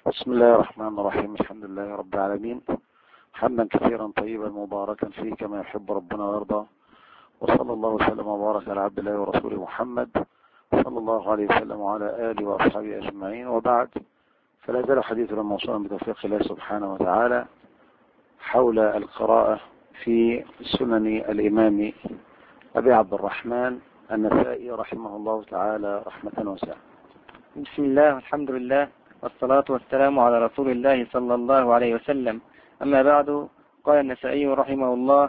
بسم الله الرحمن الرحيم. الحمد لله رب العالمين، حمدا كثيرا طيبا مباركا فيه كما يحب ربنا ويرضى، وصلى الله وسلم وبارك على عبد الله ورسوله محمد صلى الله عليه وسلم وعلى آله وأصحابه أجمعين، وبعد. فلا زال حديثنا موصولا بتوفيق الله سبحانه وتعالى حول القراءة في سنن الإمام أبي عبد الرحمن النسائي رحمه الله تعالى رحمة واسعة. بسم الله والحمد لله والصلاة والسلام على رسول الله صلى الله عليه وسلم. أما بعد، قال النسائي رحمه الله: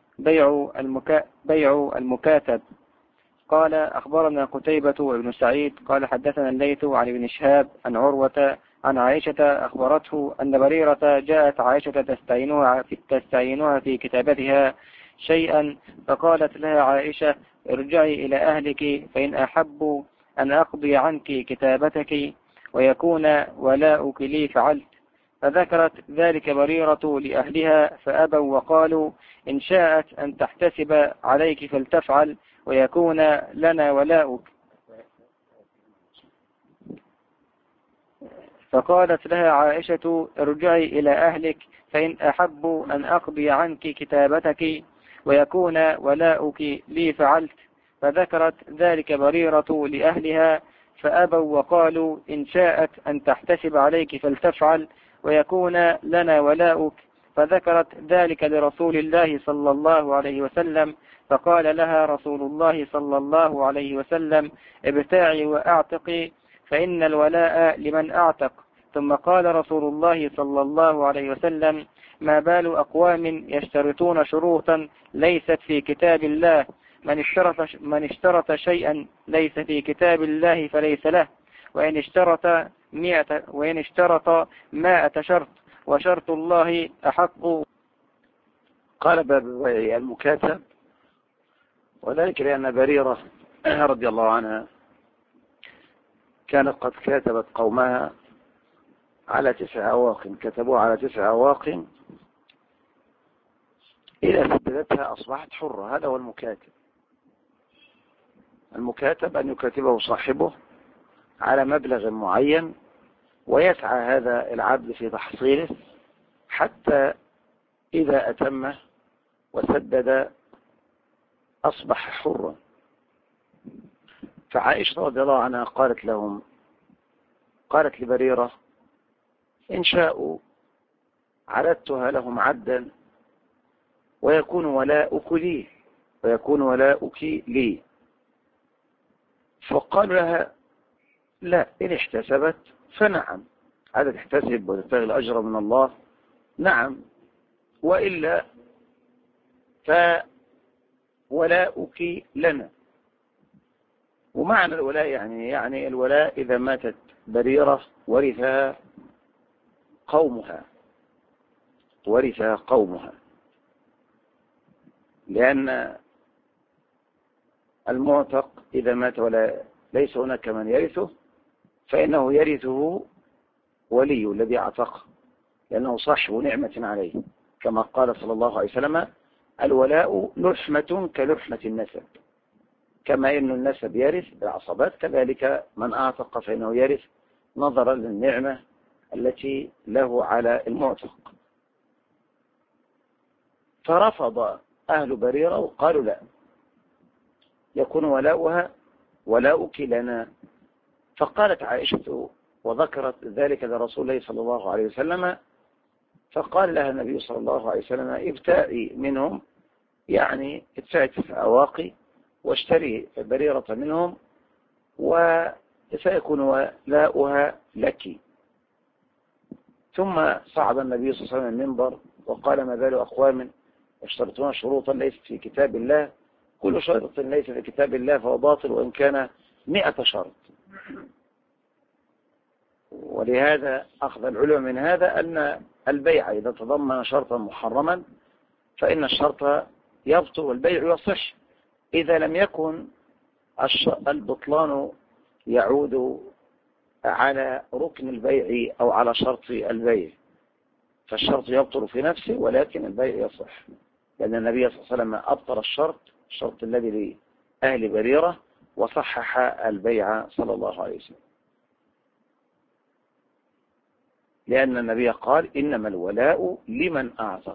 بيع المكاتب. قال: أخبرنا قتيبة وابن سعيد قال حدثنا الليث عن ابن شهاب عن عروة عن عائشة أخبرته أن بريرة جاءت عائشة تستعينها في كتابتها شيئا، فقالت لها عائشة: ارجعي إلى أهلك فإن أحبوا أن أقضي عنك كتابتك ويكون ولاؤك لي فعلت. فذكرت ذلك بريرة لأهلها فأبوا وقالوا: إن شاءت أن تحتسب عليك فلتفعل ويكون لنا ولاؤك. فقالت لها عائشة: ارجعي إلى أهلك فإن أحبوا أن أقضي عنك كتابتك ويكون ولاؤك لي فعلت. فذكرت ذلك بريرة لأهلها فأبوا وقالوا: إن شاءت أن تحتسب عليك فلتفعل ويكون لنا ولاؤك. فذكرت ذلك لرسول الله صلى الله عليه وسلم، فقال لها رسول الله صلى الله عليه وسلم: ابتاعي وأعتقي فإن الولاء لمن أعتق. ثم قال رسول الله صلى الله عليه وسلم: ما بال أقوام يشترطون شروطا ليست في كتاب الله، من اشترط شيئا ليس في كتاب الله فليس له، وإن اشترط 100 شرط وشرط الله أحق. قال: باب بيع المكاتب، وذلك لأن بريرة رضي الله عنها كانت قد كاتبت قومها على 9 أواق، كتبوها على 9 أواق إذا سددتها أصبحت حرة. هذا هو المكاتب. المكاتب أن يكاتبه صاحبه على مبلغ معين، ويسعى هذا العبد في تحصيله حتى إذا أتمه وسدد أصبح حرا. فعائشة رضي الله عنها قالت لبريرة: إن شاءوا عددتها لهم عدا ويكون ولاؤك لي. فقال لها: لا، إن احتسبت فنعم، هذا تحتسب وتبتغي الأجر من الله، نعم، وإلا فولاؤك لنا. ومعنى الولاء يعني الولاء إذا ماتت بريرة ورثها قومها، لأن المعتق إذا مات ولا ليس هناك من يرثه فإنه يرثه ولي الذي اعتقه، لأنه صاحب نعمة عليه، كما قال صلى الله عليه وسلم: الولاء لحمة كلحمة النسب. كما إن النسب يرث العصبات، كذلك من اعتق فإنه يرث نظرا للنعمة التي له على المعتق. فرفض أهل بريرة وقالوا: لا، يكون ولاؤك لنا. فقالت عائشة وذكرت ذلك لرسول الله صلى الله عليه وسلم، فقال لها النبي صلى الله عليه وسلم: ابتاعي منهم، يعني ادفعي 9 أواقي واشتري بريرة منهم وسيكون ولاؤها لك. ثم صعد النبي صلى الله عليه وسلم المنبر وقال: ما بال أقوام يشترطون شروطا ليست في كتاب الله، كل شرط ليس في كتاب الله فهو باطل وإن كان 100 شرط. ولهذا أخذ العلماء من هذا أن البيع إذا تضمن شرطا محرما فإن الشرط يبطل والبيع يصح، إذا لم يكن البطلان يعود على ركن البيع أو على شرط البيع، فالشرط يبطل في نفسه ولكن البيع يصح، لأن النبي صلى الله عليه وسلم أبطل الشرط الذي لأهل بريرة وصحح البيع صلى الله عليه وسلم. لأن النبي قال إنما الولاء لمن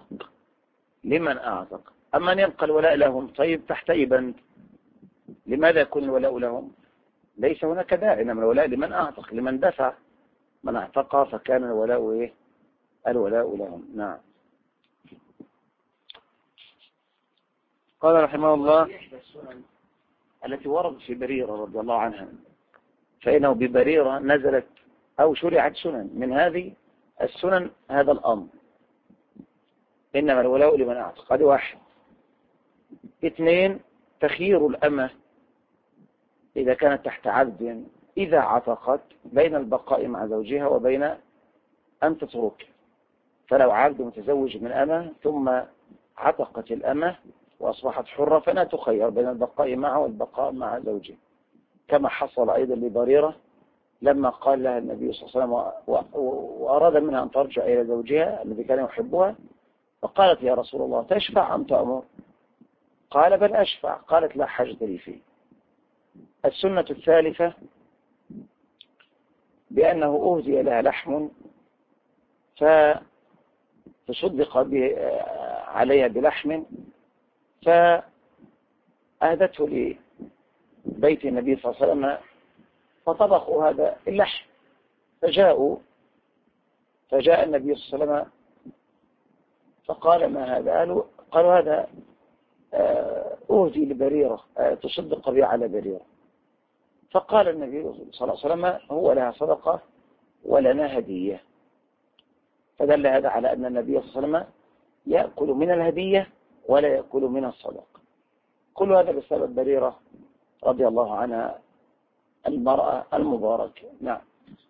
أعتق. أما أن يبقى الولاء لهم، طيب تحت أي بند؟ لماذا يكون الولاء لهم؟ ليس هناك داعي، إنما الولاء لمن أعتق، لمن دفع، من اعتق فكان الولاء إيه؟ الولاء لهم. نعم. قال رحمه الله: التي وردت في بريرة رضي الله عنها، فإنه ببريرة نزلت أو شرعت سنن، من هذه السنن هذا الأمر، إنما الولاء لمن أعتق. هذه واحد. 2، تخيير الأمة إذا كانت تحت عبد إذا عتقت بين البقاء مع زوجها وبين أن تترك. فلو عبد متزوج من أمة ثم عتقت الأمة وأصبحت حرة فلا تخير بين البقاء معه والبقاء مع زوجها، كما حصل أيضا لبريرة لما قال لها النبي صلى الله عليه وسلم وأراد منها أن ترجع إلى زوجها الذي كان يحبها، فقالت: يا رسول الله تشفع أم تأمر؟ قال: بل أشفع. قالت: لا حاجة لي فيه. السنة الثالثة بأنه أهدي لها لحم فتصدق عليها بلحم، فأهدته لبيت النبي صلى الله عليه وسلم فطبخوا هذا اللحم، فجاء النبي صلى الله عليه وسلم فقال: ما هذا؟ قالوا: هذا أهدي لبريرة، تصدق بي على بريرة. فقال النبي صلى الله عليه وسلم: هو لها صدقة ولنا هدية. فدل هذا على أن النبي صلى الله عليه وسلم يأكل من الهدية ولا يأكل من الصدقة. كل هذا بسبب بريرة رضي الله عنها المرأة المباركة. نعم.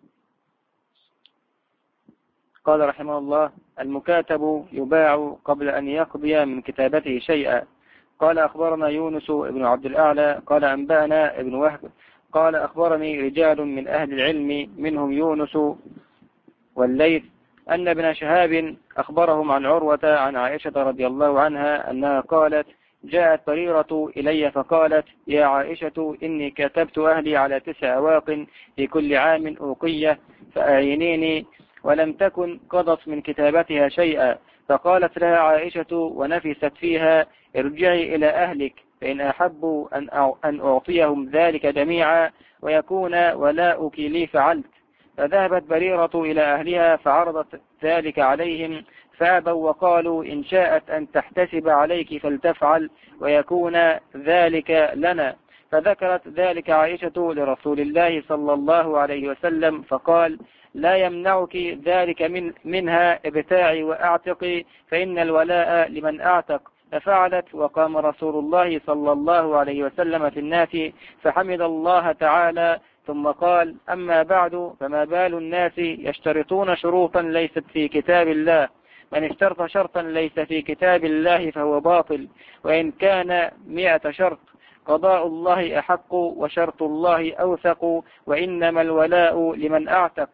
قال رحمه الله: المكاتب يباع قبل أن يقضي من كتابته شيئا. قال: أخبرنا يونس بن عبد الأعلى قال: أنبأنا ابن وهب قال: أخبرني رجال من أهل العلم منهم يونس والليث أن ابن شهاب أخبرهم عن عروة عن عائشة رضي الله عنها أنها قالت: جاءت بريرة إلي فقالت: يا عائشة إني كتبت أهلي على 9 أواق في كل عام أوقية فأعينيني، ولم تكن قضت من كتابتها شيئا. فقالت لها عائشة ونفست فيها: ارجعي إلى أهلك فإن أحبوا أن أعطيهم ذلك جميعا ويكون ولاؤك لي فعلت. فذهبت بريرة إلى أهلها فعرضت ذلك عليهم فأبوا وقالوا: إن شاءت أن تحتسب عليك فلتفعل ويكون ذلك لنا. فذكرت ذلك عائشة لرسول الله صلى الله عليه وسلم فقال: لا يمنعك ذلك منها، ابتاعي وأعتقي فإن الولاء لمن أعتق. ففعلت، وقام رسول الله صلى الله عليه وسلم في الناس فحمد الله تعالى ثم قال: أما بعد، فما بال الناس يشترطون شروطا ليست في كتاب الله؟ من اشترط شرطا ليس في كتاب الله فهو باطل، وإن كان 100 شرط. قضاء الله أحق وشرط الله أوثق، وإنما الولاء لمن أعتق.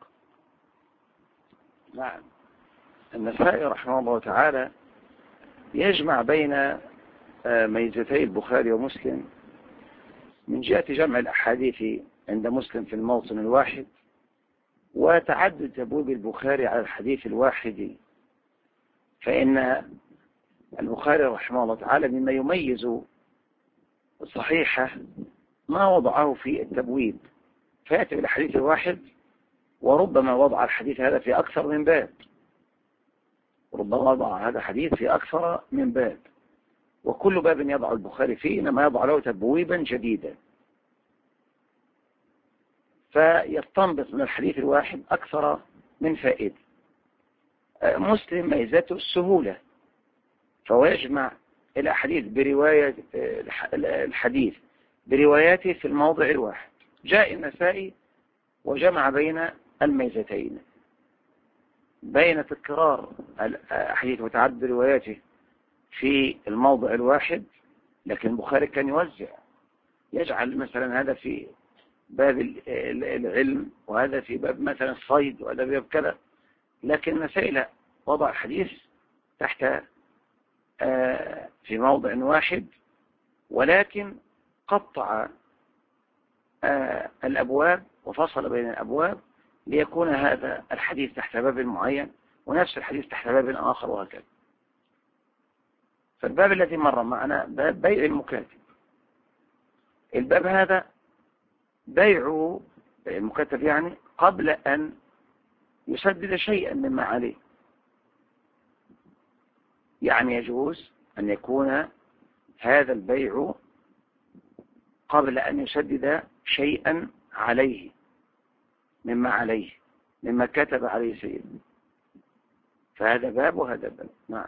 نعم. النسائي رحمه الله تعالى يجمع بين ميزتي البخاري ومسلم من جهة جمع الأحاديث عند مسلم في الموطن الواحد، وتعدد أبواب البخاري على الحديث الواحد. فإن البخاري رحمه الله تعالى مما يميز الصحيحة ما وضعه في التبويب، فيأتي بالحديث الواحد، وربما وضع الحديث هذا في أكثر من باب، ربما وضع هذا الحديث في أكثر من باب، وكل باب يضع البخاري فيه إنما يضع له تبويبا جديدا، فيستنبط من الحديث الواحد أكثر من فائدة. مسلم ميزته السهولة، فهو يجمع الحديث برواية الحديث برواياته في الموضع الواحد. جاء النسائي وجمع بين الميزتين، بين تكرار الحديث وتعدد رواياته في الموضع الواحد، لكن البخاري كان يوزع، يجعل مثلا هذا في باب العلم وهذا في باب مثلا الصيد وهذا في باب كذا، لكن النسائي لا، وضع الحديث تحت في موضع واحد، ولكن قطع الأبواب وفصل بين الأبواب ليكون هذا الحديث تحت باب معين ونفس الحديث تحت باب آخر وهكذا. فالباب الذي مر معنا باب بيع المكاتب، الباب هذا بيع المكاتب يعني قبل أن يسدد شيئا مما عليه، يعني يجوز أن يكون هذا البيع قبل أن يسدد شيئا عليه مما كتب عليه سيده، فهذا باب وهذا باب. نعم.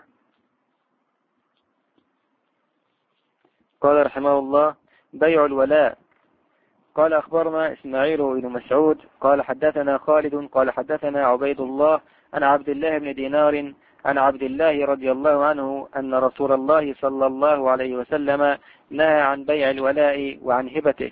قال رحمه الله: بيع الولاء. قال أخبرنا إسماعيل بن مسعود قال حدثنا خالد قال حدثنا عبيد الله عن عبد الله بن دينار عن عبد الله رضي الله عنه أن رسول الله صلى الله عليه وسلم نهى عن بيع الولاء وعن هبته.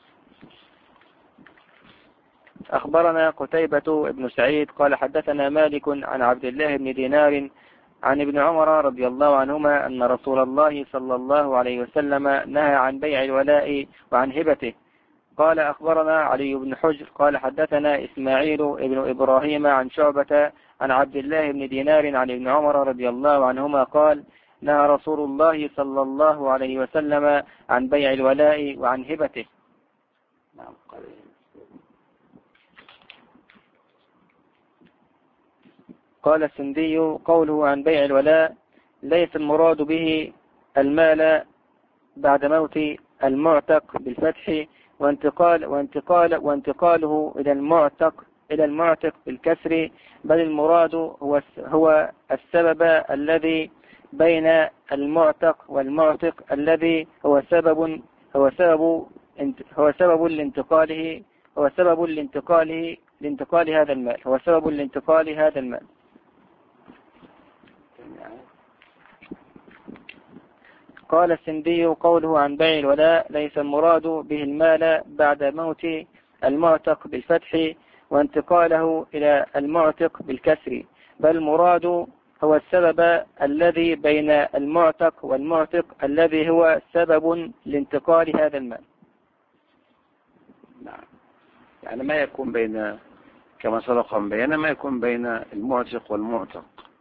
أخبرنا قتيبة بن سعيد قال حدثنا مالك عن عبد الله بن دينار عن ابن عمر رضي الله عنهما أن رسول الله صلى الله عليه وسلم نهى عن بيع الولاء وعن هبته. قال أخبرنا علي بن حجر قال حدثنا إسماعيل بن إبراهيم عن شعبة عن عبد الله بن دينار عن ابن عمر رضي الله عنهما قال: نهى رسول الله صلى الله عليه وسلم عن بيع الولاء وعن هبته. قال السندي: قوله عن بيع الولاء ليس المراد به المال بعد موت المعتق بالفتح وانتقاله إلى المعتق بالكسر، بل المراد هو السبب الذي بين المعتق والمعتق الذي هو سبب لانتقال هذا المال. قال السندي: قوله عن بيع الولاء ليس المراد به المال بعد موت المعتق بالفتح وانتقاله إلى المعتق بالكسر، بل المراد هو السبب الذي بين المعتق والمعتق الذي هو سبب لانتقال هذا المال. نعم، يعني ما يكون بين، كما سبق بينا، ما يكون بين المعتق والمعتق،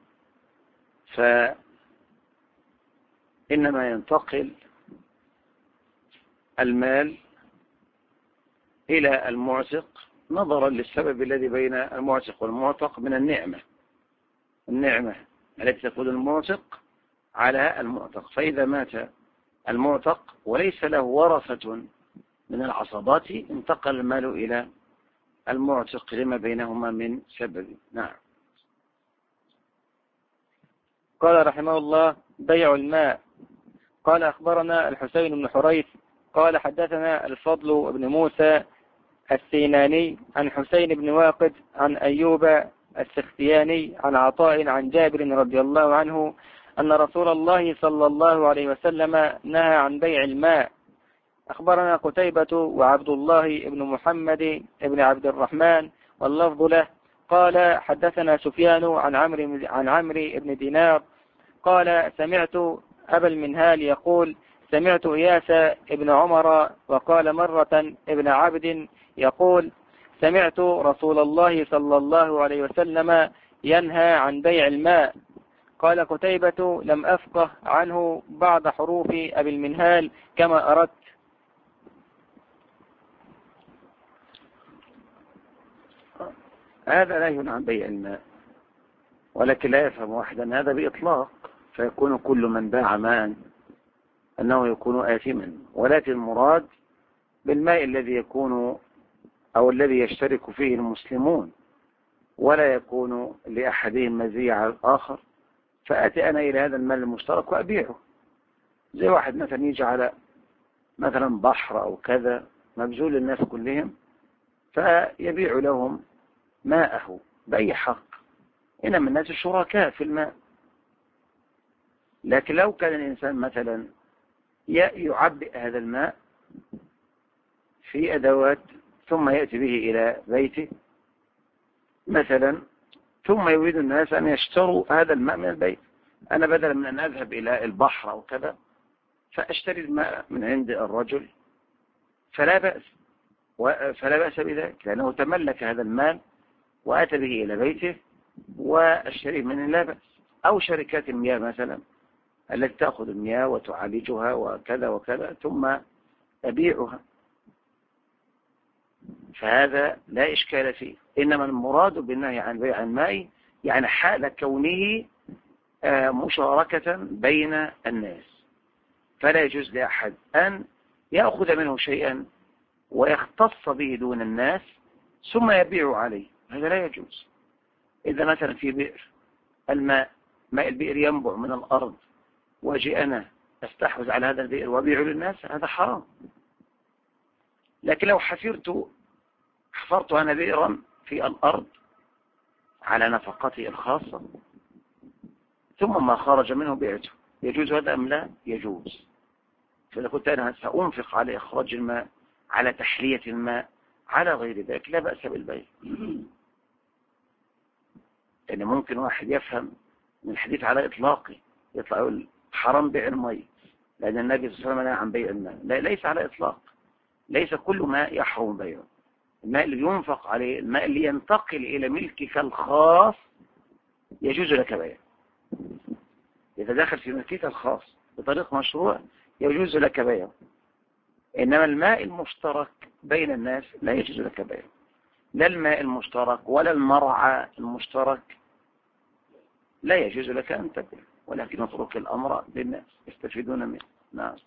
فإنما ينتقل المال إلى المعتق نظرا للسبب الذي بين المعتق والمعتق من النعمة التي تكون المعتق على المعتق. فإذا مات المعتق وليس له ورثة من العصبات انتقل المال إلى المعتق لما بينهما من سبب. نعم. قال رحمه الله: بيع الماء. قال أخبرنا الحسين بن حريث قال حدثنا الفضل بن موسى السيناني عن حسين بن واقد عن أيوب السختياني عن عطاء عن جابر رضي الله عنه أن رسول الله صلى الله عليه وسلم نهى عن بيع الماء. أخبرنا قتيبة وعبد الله بن محمد بن عبد الرحمن واللفظ له قال حدثنا سفيان عن عمرو بن دينار قال سمعت أبا المنهال يقول سمعت إياس ابن عمر وقال مرة ابن عبد يقول سمعت رسول الله صلى الله عليه وسلم ينهى عن بيع الماء. قال قتيبة لم أفقه عنه بعض حروف أبي المنهال كما أردت. هذا لا ينهى عن بيع الماء، ولكن لا يفهم واحدا هذا بإطلاق، فيكون كل من باع ماء أنه يكون آثما، ولكن المراد بالماء الذي يكون أو الذي يشترك فيه المسلمون ولا يكون لأحدهم مزية على الآخر، فأتي أنا إلى هذا المال المشترك وأبيعه. زي واحد مثلا يجي على مثلا بحر أو كذا مبذول للناس كلهم فيبيع لهم ماءه بأي حق، إنما الناس الشركاء في الماء. لكن لو كان الإنسان مثلا يعبئ هذا الماء في أدوات ثم يأتي به إلى بيته مثلا، ثم يريد الناس أن يشتروا هذا الماء من البيت، أنا بدلا من أن أذهب إلى البحر أو كذا فأشتري الماء من عند الرجل، فلا بأس بذلك، لأنه تملك هذا المال وأتى به إلى بيته واشتري منه لا بأس. أو شركات المياه مثلا التي تأخذ المياه وتعالجها وكذا وكذا ثم أبيعها، فهذا لا إشكال فيه. إنما المراد بالنهي عن بيع الماء يعني حال كونه مشاركة بين الناس، فلا يجوز لأحد أن يأخذ منه شيئا ويختص به دون الناس ثم يبيع عليه، هذا لا يجوز. إذا مثلا في بئر الماء، ماء البئر ينبع من الأرض واجي أنا أستحوذ على هذا البئر وأبيعه للناس، هذا حرام. لكن لو حفرت أنا بئرا في الأرض على نفقتي الخاصة ثم ما خرج منه بعته، يجوز هذا أم لا؟ يجوز. فإذا كنت أنا سأنفق على إخراج الماء، على تحلية الماء، على غير ذلك، لا بأس بالبيع. لأن ممكن واحد يفهم من الحديث على إطلاقه يطلع يقول حرام بيع الماء لأن النبي صلى الله عليه وسلم نهى عن بيع الماء. لا، ليس على إطلاق، ليس كل ماء يحرم بيعه. الماء اللي ينفق عليه، الماء اللي ينتقل إلى ملكك الخاص يجوز لك بيعه. إذا دخل في ملكك الخاص بطريق مشروع يجوز لك بيعه. إنما الماء المشترك بين الناس لا يجوز لك بيعه، لا الماء المشترك ولا المرعى المشترك لا يجوز لك أن تبيع، ولكن اترك الأمر للناس يستفيدون منه. نعم.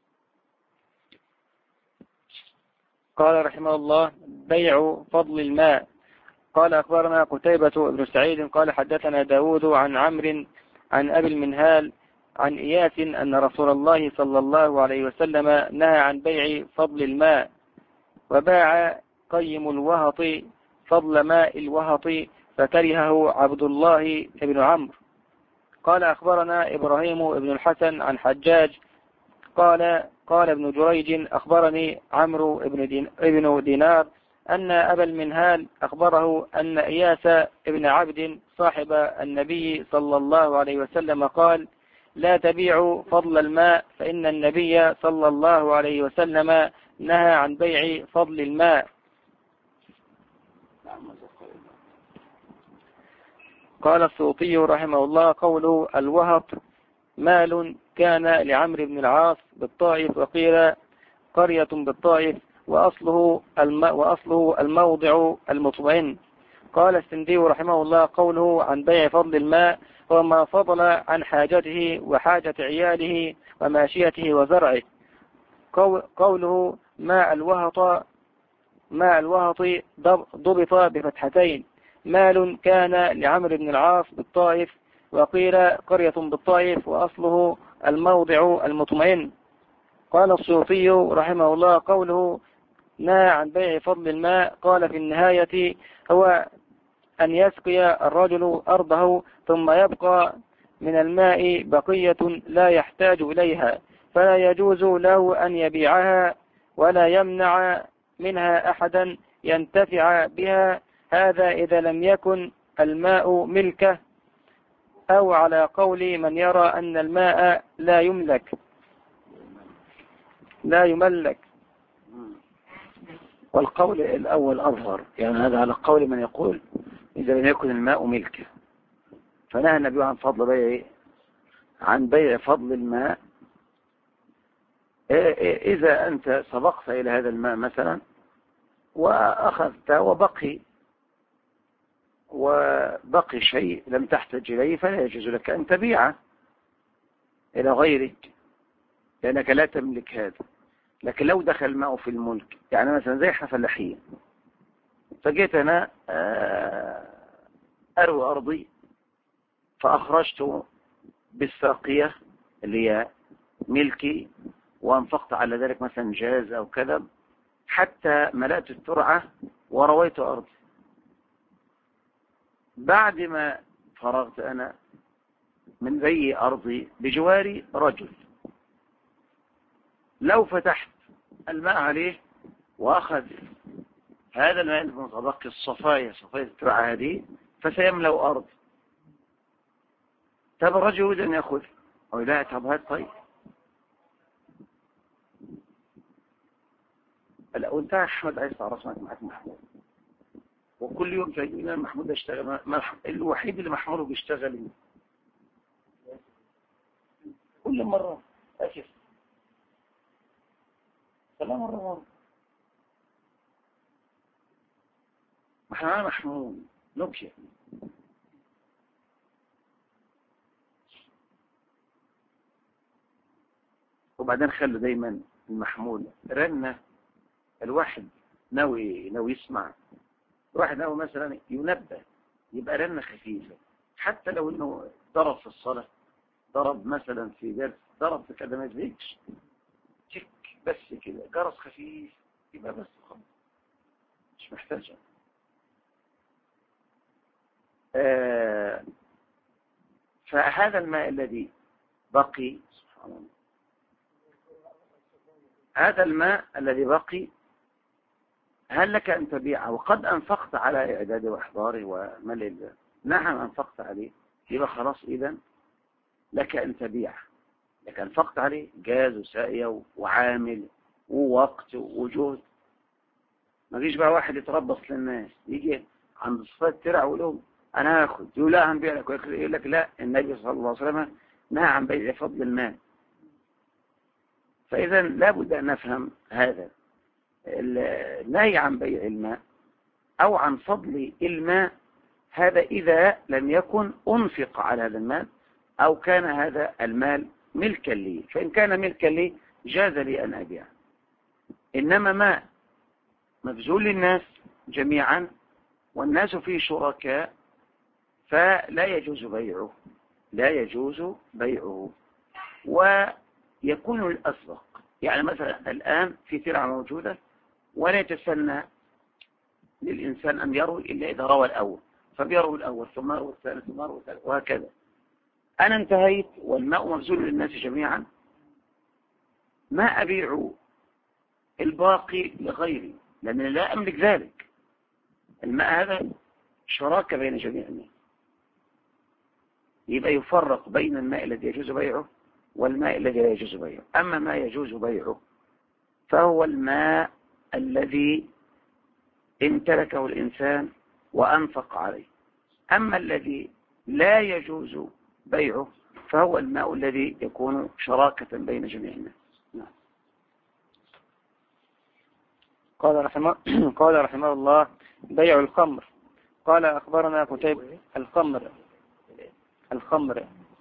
قال رحمه الله: بيع فضل الماء. قال أخبرنا قتيبة بن سعيد قال حدثنا داود عن عمرو عن أبي المنهال عن إياس أن رسول الله صلى الله عليه وسلم نهى عن بيع فضل الماء، وباع قيم الوهط فضل ماء الوهط فكرهه عبد الله بن عمرو. قال أخبرنا إبراهيم بن الحسن عن حجاج قال ابن جريج أخبرني عمرو بن دينار أن أبا المنهال أخبره أن إياس بن عبد صاحب النبي صلى الله عليه وسلم قال: لا تبيعوا فضل الماء فإن النبي صلى الله عليه وسلم نهى عن بيع فضل الماء. قال السيوطي رحمه الله: قوله الوهط مال كان لعمرو بن العاص بالطائف، وقيل قرية بالطائف، وأصله الموضع المطمئن. قال السندي رحمه الله: قوله عن بيع فضل الماء هو ما فضل عن حاجته وحاجة عياله وماشيته وزرعه. قوله ماء الوهط ضبط بفتحتين، مال كان لعمرو بن العاص بالطائف، وقيل قرية بالطائف، وأصله الموضع المطمئن. قال السيوطي رحمه الله: قوله نهى عن بيع فضل الماء قال في النهاية هو أن يسقي الرجل أرضه ثم يبقى من الماء بقية لا يحتاج إليها، فلا يجوز له أن يبيعها ولا يمنع منها أحدا ينتفع بها، هذا إذا لم يكن الماء ملكه، أو على قول من يرى أن الماء لا يملك. والقول الأول أظهر، يعني هذا على قول من يقول إذا لم يكن الماء ملكه. فنهى النبي عن بيع فضل الماء. إذا أنت سبقت إلى هذا الماء مثلا وأخذت وبقي شيء لم تحتاج إليه، فلا يجوز لك أن تبيعه إلى غيرك لأنك لا تملك هذا. لكن لو دخل الماء في الملك، يعني مثلا زي احنا فلاحين، فجيت أنا أروي أرضي فأخرجت بالساقية اللي هي ملكي وأنفقت على ذلك مثلا جاز أو كذا حتى ملأت الترعة ورويت أرضي. بعد ما فرغت أنا من ري أرضي بجواري رجل، لو فتحت الماء عليه وأخذ هذا الماء المتبقي صفايا الترعة هذه فسيملأ أرض. طب الرجل يريد أن يأخذ أو لا، طب هذا طيب. لا، وانت أحمد عايز تعرف معك محمود وكل يوم تجد الإمام محمود يشتغل. الوحيد اللي محمود بيشتغل كل مرة أكف فلا مرة ما احنا معانا محمود نوكيا. وبعدين خلوا دايما المحمول رنة الواحد ناوي يسمع، الواحد ناوي مثلا ينبه يبقى رنة خفيفة، حتى لو انه ضرب في الصلاة، ضرب مثلا في درس، ضرب في كده ما يزيدش تك بس كده جرس خفيف يبقى بس خلاص مش محتاجة. فهذا الماء الذي بقي سبحان الله، هذا الماء الذي بقي هل لك أن تبيعه؟ وقد أنفقت على إعداده وإحضاره وملء. نعم أنفقت عليه، يبقى خلاص إذن لك أن تبيعه، لك أنفقت عليه جاز وسائية وعامل ووقت وجهد. ما فيش بقى واحد يتربص للناس يجي عند الصفات ترع ولهم أنا هاخد يقول لا هنبيع لك، ويقول لك لا النبي صلى الله عليه وسلم نهى عن بيع فضل المال. فإذا لابد أن نفهم هذا النهي عن بيع الماء أو عن فضل الماء، هذا إذا لم يكن أنفق على هذا المال أو كان هذا المال ملكا لي. فإن كان ملكا لي جاز لي أن أبيع. إنما ماء مبذول للناس جميعا والناس فيه شركاء فلا يجوز بيعه، لا يجوز بيعه. ويكون الأسبق، يعني مثلا الآن في ترعة موجودة ولا يتسنى للإنسان أن يروي إلا إذا روى الأول، فبيروي الأول ثم يروي الثالث ثم يروي الثالث وهكذا. أنا انتهيت والماء مبذول للناس جميعا، ما أبيع الباقي لغيري لأنني لا أملك ذلك. الماء هذا شراكة بين جميع الناس، يبقى يفرق بين الماء الذي يجوز بيعه والماء الذي لا يجوز بيعه. أما ما يجوز بيعه فهو الماء الذي امتلكه الإنسان وأنفق عليه. أما الذي لا يجوز بيعه فهو الماء الذي يكون شراكة بين جميع الناس. نعم. قال رحمه الله: بيع الخمر. قال أخبرنا قتيبة الخمر.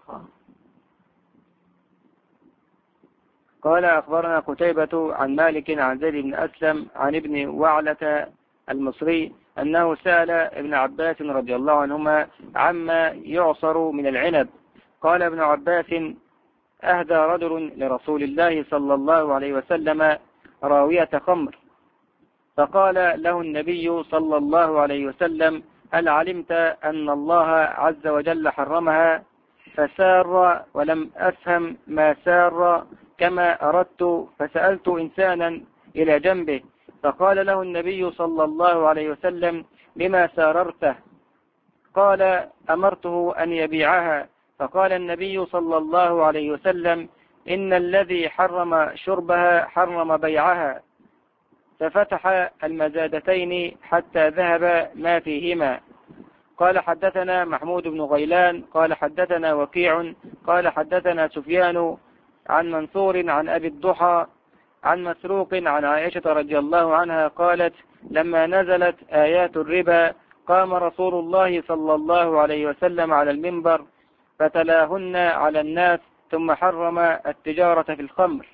قال أخبرنا قتيبة عن مالك عن زيد بن أسلم عن ابن وعلة المصري أنه سأل ابن عباس رضي الله عنهما عما يعصر من العنب. قال ابن عباس: أهدى رجل لرسول الله صلى الله عليه وسلم راوية خمر، فقال له النبي صلى الله عليه وسلم: هل علمت أن الله عز وجل حرمها؟ فسار ولم أفهم ما سار كما أردت، فسألت إنسانا إلى جنبه فقال له النبي صلى الله عليه وسلم: لما ساررته؟ قال: أمرته أن يبيعها. فقال النبي صلى الله عليه وسلم: إن الذي حرم شربها حرم بيعها. ففتح المزادتين حتى ذهب ما فيهما. قال حدثنا محمود بن غيلان قال حدثنا وكيع قال حدثنا سفيان عن منصور عن أبي الضحى عن مسروق عن عائشة رضي الله عنها قالت: لما نزلت آيات الربا قام رسول الله صلى الله عليه وسلم على المنبر فتلاهن على الناس ثم حرم التجارة في الخمر.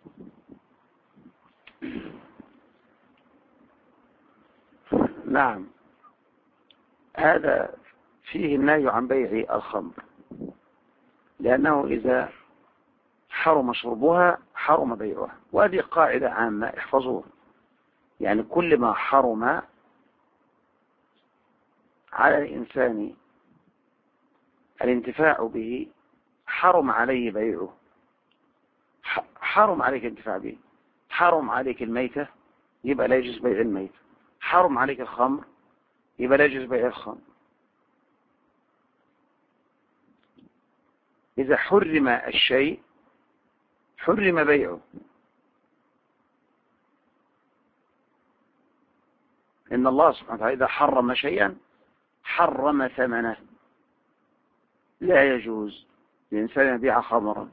نعم، هذا فيه النهي عن بيع الخمر، لأنه إذا حرم شربها حرم بيعها. وهذه قاعدة عامة احفظوها، يعني كل ما حرم على الإنسان الانتفاع به حرم عليه بيعه. حرم عليك الانتفاع به، حرم عليك الميتة يبقى لا يجوز بيع الميتة، حرم عليك الخمر يبقى لا يجوز بيع الخمر. إذا حرم الشيء حرم بيعه. إن الله سبحانه وتعالى إذا حرم شيئا حرم ثمنه. لا يجوز للإنسان يبيع خمرا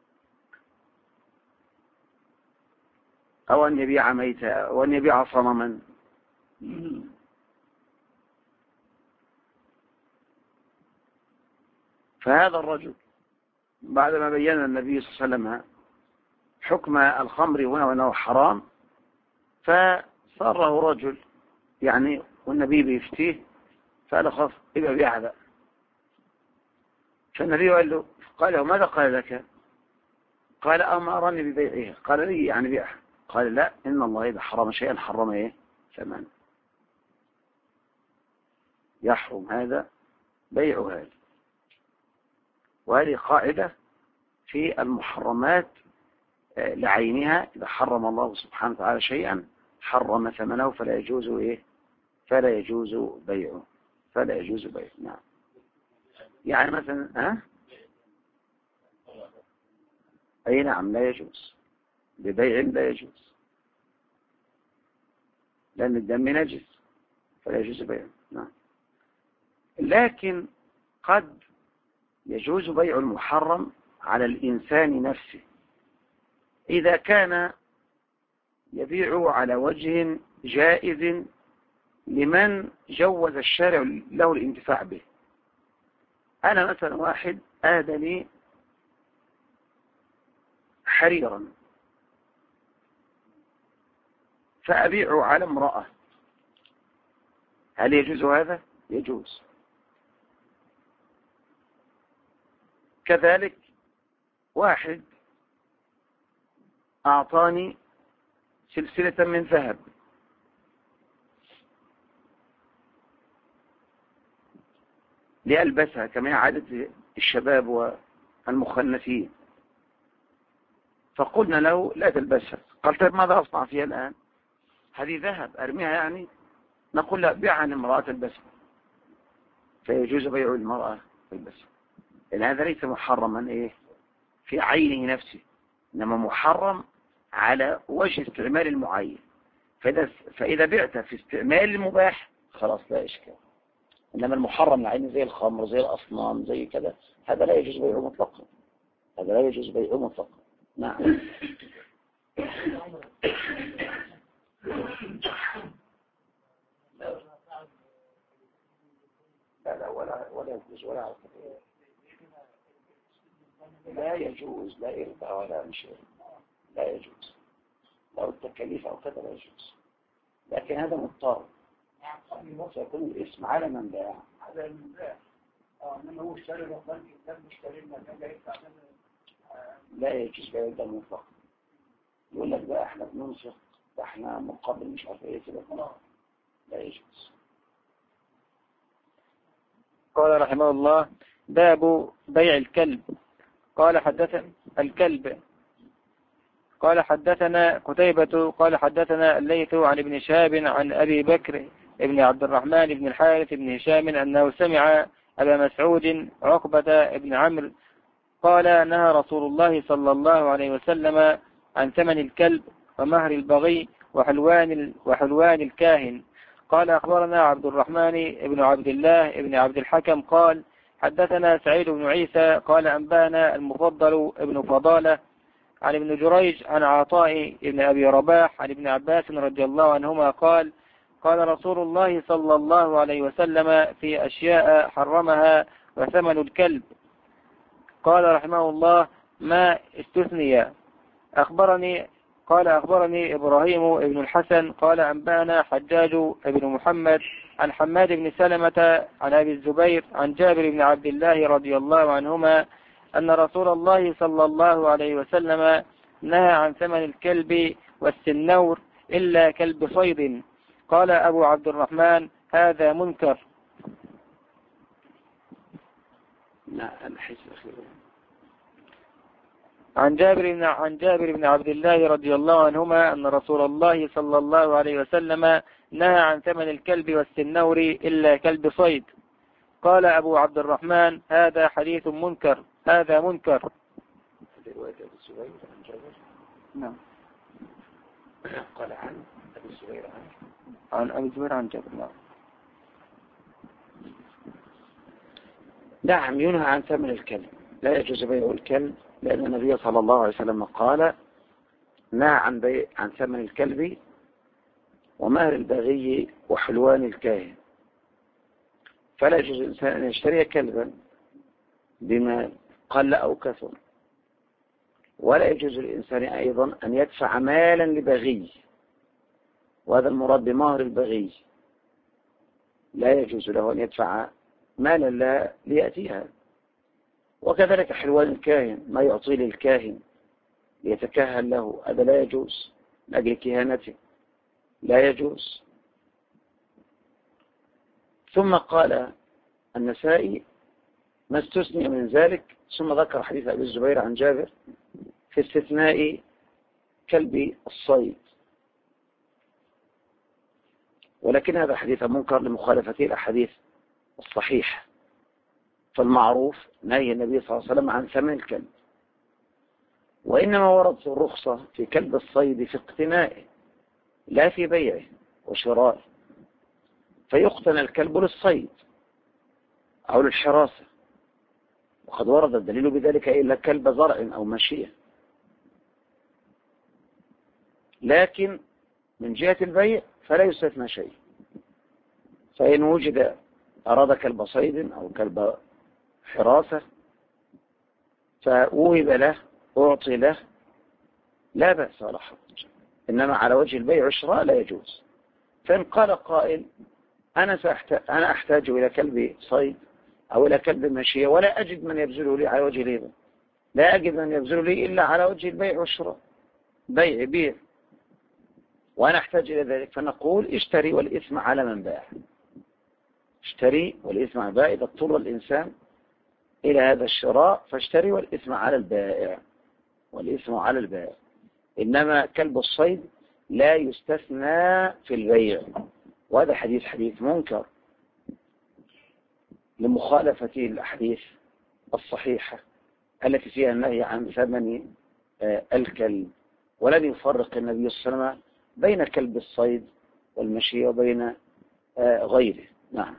أو أن يبيع ميتا أو أن يبيع صنما. فهذا الرجل بعدما بين النبي صلى الله عليه وسلم حكم الخمر هنا وأنه حرام، فصاره رجل يعني والنبي بيفتيه، فقال خلاص يبقى بيع هذا. فالنبي قال له ماذا قال لك؟ قال أمرني ببيعها. قال لي يعني بيعها. قال لا، إن الله إذا حرم شيئا حرم إيه؟ ثمنه. يحرم هذا بيع هذا. وهذه قاعدة في المحرمات لعينها. إذا حرم الله سبحانه وتعالى شيئا حرم ثمنه فلا يجوز إيه؟ فلا يجوز بيعه. فلا يجوز بيعه. نعم. يعني مثلا أي نعم لا يجوز ببيع، لا يجوز لأن الدم نجس فلا يجوز بيعه. نعم. لكن قد يجوز بيع المحرم على الإنسان نفسه إذا كان يبيع على وجه جائز لمن جوز الشارع له الانتفاع به. أنا مثلا واحد آدني حريرا فأبيع على امرأة، هل يجوز هذا؟ يجوز. كذلك واحد أعطاني سلسلة من ذهب لألبسها كما عادة الشباب والمخنثين، فقلنا له لا تلبسها. قال طيب ماذا أصنع فيها الآن؟ هذه ذهب أرميها يعني؟ نقول لا، بيعها لامرأة تلبسها، فيجوز بيع المرأة تلبسها. لأن هذا ليس محرما إيه في عينه نفسه، إنما محرم على وجه استعمال المعين. فإذا بعت في استعمال المباح خلاص لا إشكال. إنما المحرم العين زي الخمر زي الأصنام زي كذا هذا لا يجوز بيعه مطلقا. هذا لا يجوز بيعه مطلقا. نعم. لا ولا يجوز ولا لا يجوز، لا إربا ولا مشي، لا يجوز. لو التكاليف أو كذا لا يجوز، لكن هذا مضطر سيكون الاسم على من باع. على من باع. إنما هو اشتري رقم كتاب مشتري المكان لا يجوز بيع الدم مطلقا. يقول لك بقى احنا بننفق، احنا مقابل مش عارف ايه كده، لا يجوز. قال رحمه الله باب بيع الكلب. قال حدثنا الكلب. قال حدثنا قتيبة قال حدثنا الليث عن ابن شهاب عن أبي بكر ابن عبد الرحمن بن الحارث بن هشام أنه سمع أبا مسعود عقبة ابن عمرو قال نهى رسول الله صلى الله عليه وسلم عن ثمن الكلب ومهر البغي وحلوان الكاهن. قال أخبرنا عبد الرحمن ابن عبد الله ابن عبد الحكم قال حدثنا سعيد بن عيسى قال أنبانا المفضل ابن فضالة عن ابن جريج عن عطاء ابن أبي رباح عن ابن عباس رضي الله عنهما قال قال رسول الله صلى الله عليه وسلم في أشياء حرمها وثمن الكلب. قال رحمه الله ما استثني. أخبرني إبراهيم ابن الحسن قال أنبانا حجاج ابن محمد عن حماد بن سلمة عن أبي الزبير عن جابر بن عبد الله رضي الله عنهما أن رسول الله صلى الله عليه وسلم نهى عن ثمن الكلب والسنور إلا كلب صيد. قال أبو عبد الرحمن هذا منكر. عن جابر بن عبد الله رضي الله عنهما أن رسول الله صلى الله عليه وسلم نهى عن ثمن الكلب والسنور إلا كلب صيد. قال أبو عبد الرحمن هذا حديث منكر. هذا منكر. رواية أبي الزبير عن جابر. نعم. قال عن عن أبي الزبير عن جابر. نعم ينهى عن ثمن الكلب، لا يجوز بيع الكلب، لأن النبي صلى الله عليه وسلم قال نهى عن ثمن الكلب ومهر البغي وحلوان الكاهن. فلا يجوز الإنسان أن يشتري كلبا بما قل أو كثر، ولا يجوز الإنسان أيضا أن يدفع مالا لبغي، وهذا المراد بمهر البغي، لا يجوز له أن يدفع مالا لا ليأتيها. وكذلك حلوان الكاهن، ما يعطي للكاهن ليتكهن له، هذا لا يجوز لأجل كهانته، لا يجوز. ثم قال النسائي ما استثني من ذلك، ثم ذكر حديث أبي الزبير عن جابر في استثناء كلب الصيد، ولكن هذا حديث منكر لمخالفته الأحاديث الصحيح. فالمعروف نهي النبي صلى الله عليه وسلم عن ثمن الكلب، وإنما وردت الرخصة في كلب الصيد في اقتنائه لا في بيعه وشرائه، فيقتنى الكلب للصيد أو للحراسة، وقد ورد الدليل بذلك إلا كلب زرع أو ماشية. لكن من جهة البيع فلا يستثنى شيء، فإن وجد أراد كلب صيد أو كلب حراسة فوهب له أعطي له لا بأس ولا حرج، إنما على وجه البيع والشراء لا يجوز. فإن قال قائل أنا أحتاج إلى كلب صيد أو إلى كلب ماشية ولا أجد من يبذله لي على وجه الهبة، لا أجد من يبذله لي إلا على وجه البيع والشراء، بيع وأنا أحتاج إلى ذلك، فنقول اشتري والإثم على من باع، اشتري والإثم على البائع. إذا اضطر الإنسان إلى هذا الشراء فاشتري والإثم على البائع، والإثم على البائع. إنما كلب الصيد لا يستثنى في البيع، وهذا حديث منكر لمخالفة الأحاديث الصحيحة التي فيها النهي عن ثمن الكلب. ولن يفرق النبي صلى الله عليه وسلم بين كلب الصيد والمشي وبين غيره. نعم.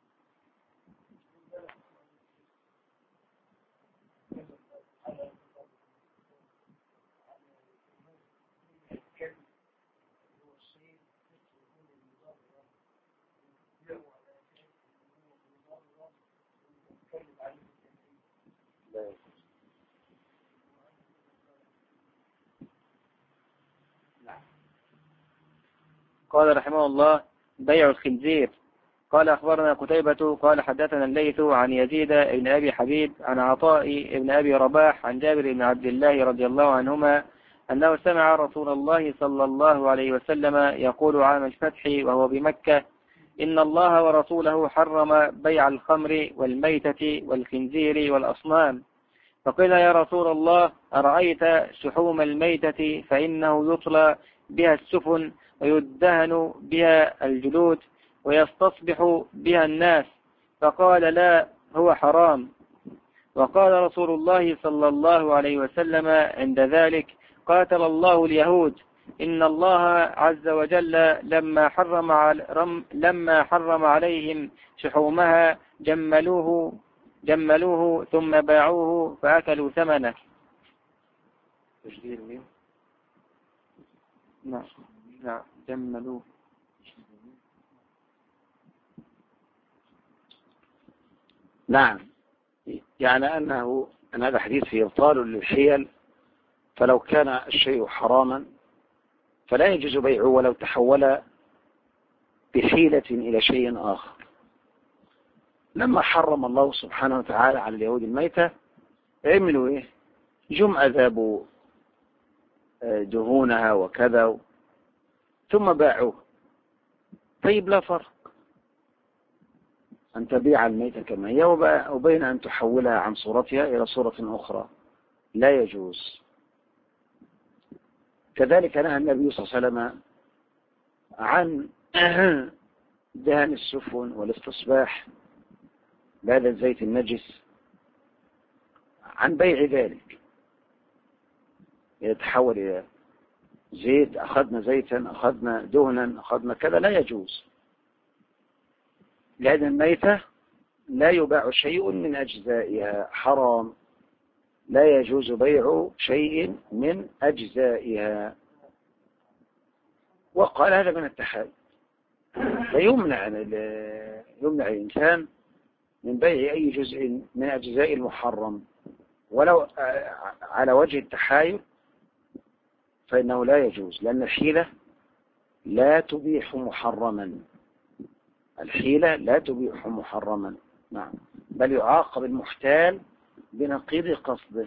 قال رحمه الله بيع الخنزير. قال أخبرنا قتيبة قال حدثنا الليث عن يزيد بن أبي حبيب عن عطاء بن أبي رباح عن جابر بن عبد الله رضي الله عنهما أنه سمع رسول الله صلى الله عليه وسلم يقول عام الفتح وهو بمكة إن الله ورسوله حرم بيع الخمر والميتة والخنزير والأصنام. فقيل يا رسول الله أرأيت شحوم الميتة فإنه يطلى بها السفن ويدهن بها الجلود ويستصبح بها الناس. فقال لا هو حرام. وقال رسول الله صلى الله عليه وسلم عند ذلك قاتل الله اليهود إن الله عز وجل لما حرم عليهم شحومها جملوه ثم باعوه فأكلوا ثمنه. نعم جملوه. نعم، يعني أن هذا حديث فيه إبطال للحيل، فلو كان الشيء حراما فلا يجوز بيعه ولو تحول بحيلة إلى شيء آخر. لما حرم الله سبحانه وتعالى على اليهود الميتة عملوا إيه؟ جم أذابوا دهونها وكذا ثم باعوه. طيب لا فرق أن تبيع الميتة كما هي وبين أن تحولها عن صورتها إلى صورة أخرى، لا يجوز. كذلك نهى النبي صلى الله عليه وسلم عن دهن السفن والاستصباح بهذا الزيت النجس، عن بيع ذلك يتحول إلى زيت، أخذنا زيتا، أخذنا دهنا، أخذنا كذا، لا يجوز، لأن الميتة لا يباع شيء من أجزائها، حرام، لا يجوز بيع شيء من أجزائها. وقال هذا من التحايل، فيمنع الإنسان من بيع أي جزء من أجزاء المحرم ولو على وجه التحايل، فإنه لا يجوز، لأن الحيلة لا تبيح محرما، الحيلة لا تبيح محرما. نعم، بل يعاقب المحتال بنقيض قصده.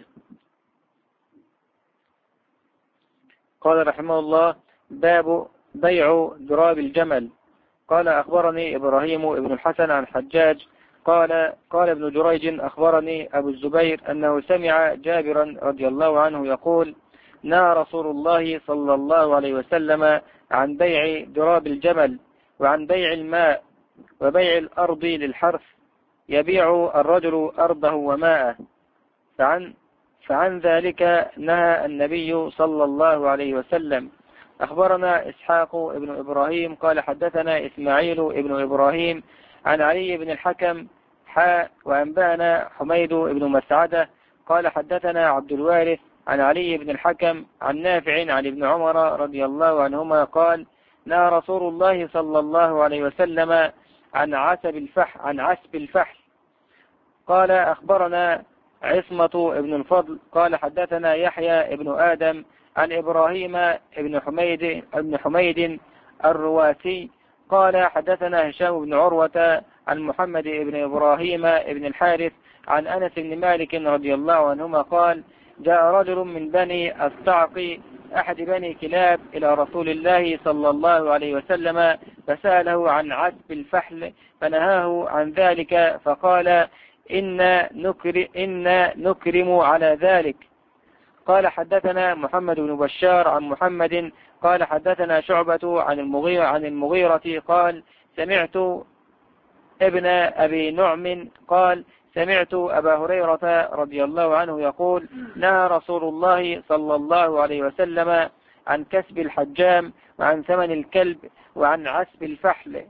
قال رحمه الله: باب بيع ضراب الجمل. قال أخبرني إبراهيم ابن الحسن عن حجاج قال ابن جريج أخبرني أبو الزبير أنه سمع جابرا رضي الله عنه يقول: نهى رسول الله صلى الله عليه وسلم عن بيع ضراب الجمل وعن بيع الماء وبيع الأرض للحرث، يبيع الرجل أرضه وماءه، فعن ذلك نهى النبي صلى الله عليه وسلم. أخبرنا إسحاق ابن إبراهيم قال حدثنا إسماعيل ابن إبراهيم عن علي بن الحكم وأنبأنا حميد بن مسعدة قال حدثنا عبد الوارث عن علي بن الحكم عن نافع عن ابن عمر رضي الله عنهما قال: نهى رسول الله صلى الله عليه وسلم عن عسب الفحل. قال أخبرنا عصمة ابن الفضل قال حدثنا يحيى ابن آدم عن إبراهيم ابن حميد الرواسي قال حدثنا هشام بن عروة عن محمد ابن إبراهيم ابن الحارث عن أنس بن مالك رضي الله عنهما قال: جاء رجل من بني الصعق أحد بني كلاب إلى رسول الله صلى الله عليه وسلم فسأله عن عسب الفحل فنهاه عن ذلك، فقال: إن نكرم على ذلك. قال حدثنا محمد بن بشار عن محمد قال حدثنا شعبة عن المغيرة قال: سمعت ابن أبي نعم قال: سمعت أبا هريرة رضي الله عنه يقول: نهى رسول الله صلى الله عليه وسلم عن كسب الحجام وعن ثمن الكلب وعن عسب الفحل.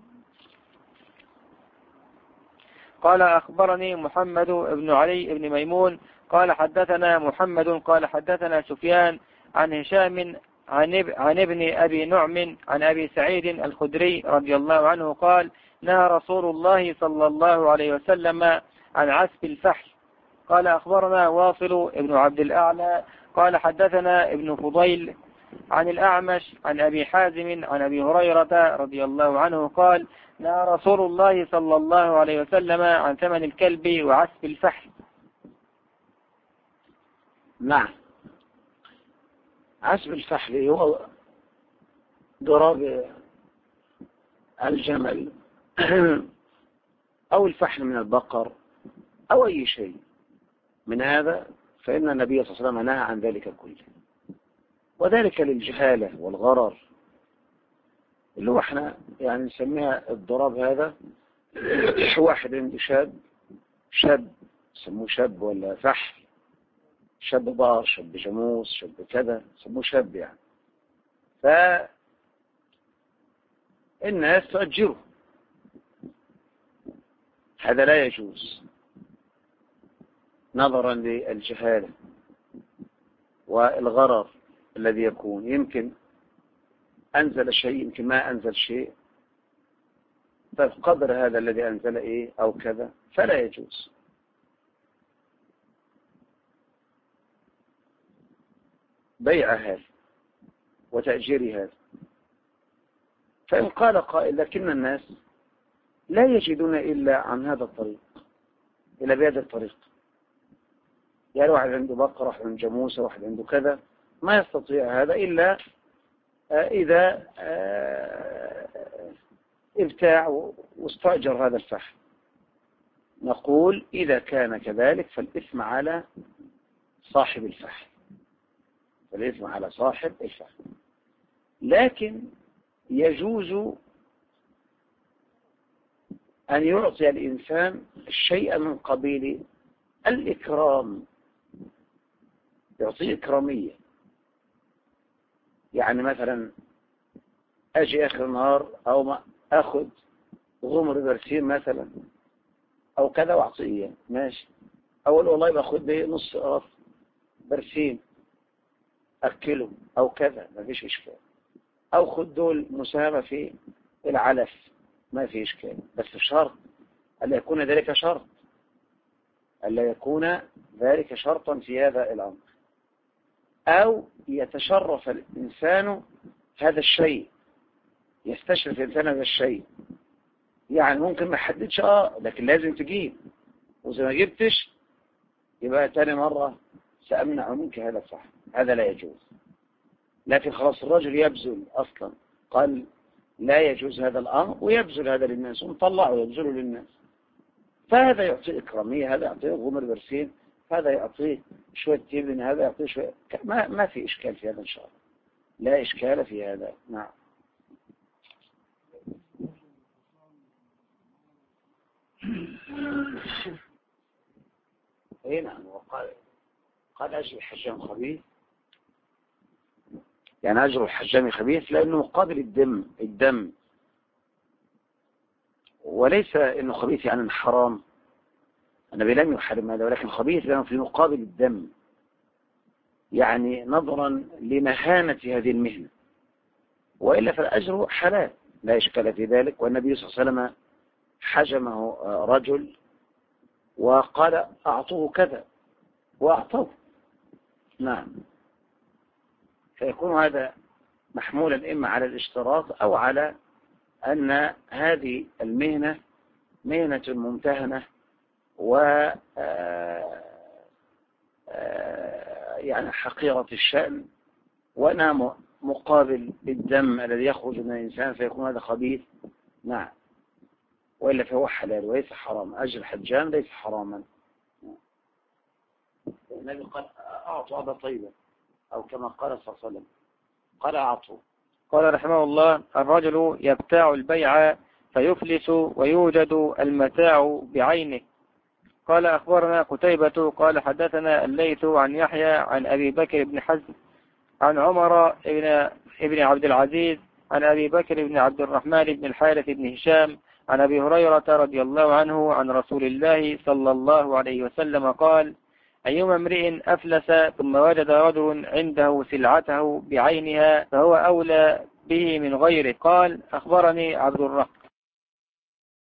قال أخبرني محمد بن علي بن ميمون قال حدثنا محمد قال حدثنا سفيان عن هشام عن ابن أبي نعم عن أبي سعيد الخدري رضي الله عنه قال: نهى رسول الله صلى الله عليه وسلم عن عسب الفحل. قال أخبرنا واصل ابن عبد الأعلى قال حدثنا ابن فضيل عن الأعمش عن أبي حازم عن أبي هريرة رضي الله عنه قال: نهى رسول الله صلى الله عليه وسلم عن ثمن الكلب وعسب الفحل. نعم، عسب الفحل هو ضراب الجمل أو الفحل من البقر أو أي شيء من هذا، فإن النبي صلى الله عليه وسلم نهى عن ذلك كله، وذلك للجهالة والغرر اللي هو احنا يعني نسميها الضراب. هذا واحد عنده شاب سموه شاب ولا فحل، شاب بار، شاب جاموس، شاب كذا، سموه شاب يعني، فالناس تؤجره، هذا لا يجوز نظرا للجهالة والغرر الذي يكون، يمكن أنزل شيء يمكن ما أنزل شيء، فقدر هذا الذي أنزل إيه أو كذا، فلا يجوز. بيع هذا وتأجير هذا. فإن قال قائل: لكن الناس لا يجدون إلا عن هذا الطريق، إلا بهذا الطريق، يعني واحد عنده بقرة، واحد عنده جاموسة، واحد عنده كذا، ما يستطيع هذا إلا إذا ابتاع واستأجر هذا الفحل. نقول: إذا كان كذلك فالإثم على صاحب الفحل، فالإثم على صاحب الفحل. لكن يجوز أن يعطي الإنسان الشيء من قبيل الإكرام، يعطيه إكرامية، يعني مثلا أجي آخر النهار أو ما أخذ غمر برسيم مثلا أو كذا وأعطيه ماشي، أقول والله باخد لي نص قرص برسيم أكله أو كذا ما فيش إشكال، أو خد دول مساهمة في العلف ما في إشكال، بس بشرط ألا يكون ذلك شرط، ألا يكون ذلك شرطا في هذا الأمر، أو يتشرف الإنسان هذا الشيء، يستشرف الإنسان هذا الشيء، يعني ممكن ما حددش لكن لازم تجيب، وإذا ما جبتش يبقى تاني مرة سأمنع منك هذا صح، هذا لا يجوز. لكن خلاص الرجل يبذل أصلا، قال لا يجوز هذا الأمر ويبذل هذا للناس ونطلعه ويبذله للناس، فهذا يعطيه إكرامية، هذا يعطيه غمر برسيم، هذا يعطيه شوية تبن، هذا يعطيه شوية ما في إشكال في هذا إن شاء الله، لا إشكال في هذا. نعم. اي نعم. قال أجر الحجام خبيث، يعني أجر الحجام خبيث لأنه مقابل الدم، وليس إنه خبيث يعني حرام، النبي لم يحرم هذا، ولكن خبيث لأنه في مقابل الدم، يعني نظرا لمهانة هذه المهنة، وإلا فالأجر حلال لا إشكال في ذلك. والنبي صلى الله عليه وسلم حجمه رجل وقال أعطوه كذا وأعطوه. نعم. فيكون هذا محمولا إما على الاشتراط أو على أن هذه المهنة مهنة ممتهنة و يعني حقيرة الشأن، وأنا مقابل الدم الذي يخرج من الإنسان فيكون هذا خبيث. نعم. وإلا فهو حلال وليس حرام، أجر الحجام ليس حراما. النبي قال أعطوا أبا طيبة، أو كما قال صلى الله عليه وسلم قال أعطوا. قال رحمه الله: الرجل يبتاع البيع فيفلس ويوجد المتاع بعينه. قال أخبرنا قتيبة قال حدثنا الليث عن يحيى عن أبي بكر بن حزم عن عمر ابن عبد العزيز عن أبي بكر بن عبد الرحمن بن الحارث بن هشام عن أبي هريرة رضي الله عنه عن رسول الله صلى الله عليه وسلم قال: أيما امرئ أفلس ثم وجد رجل عنده سلعته بعينها فهو أولى به من غيره. قال: أخبرني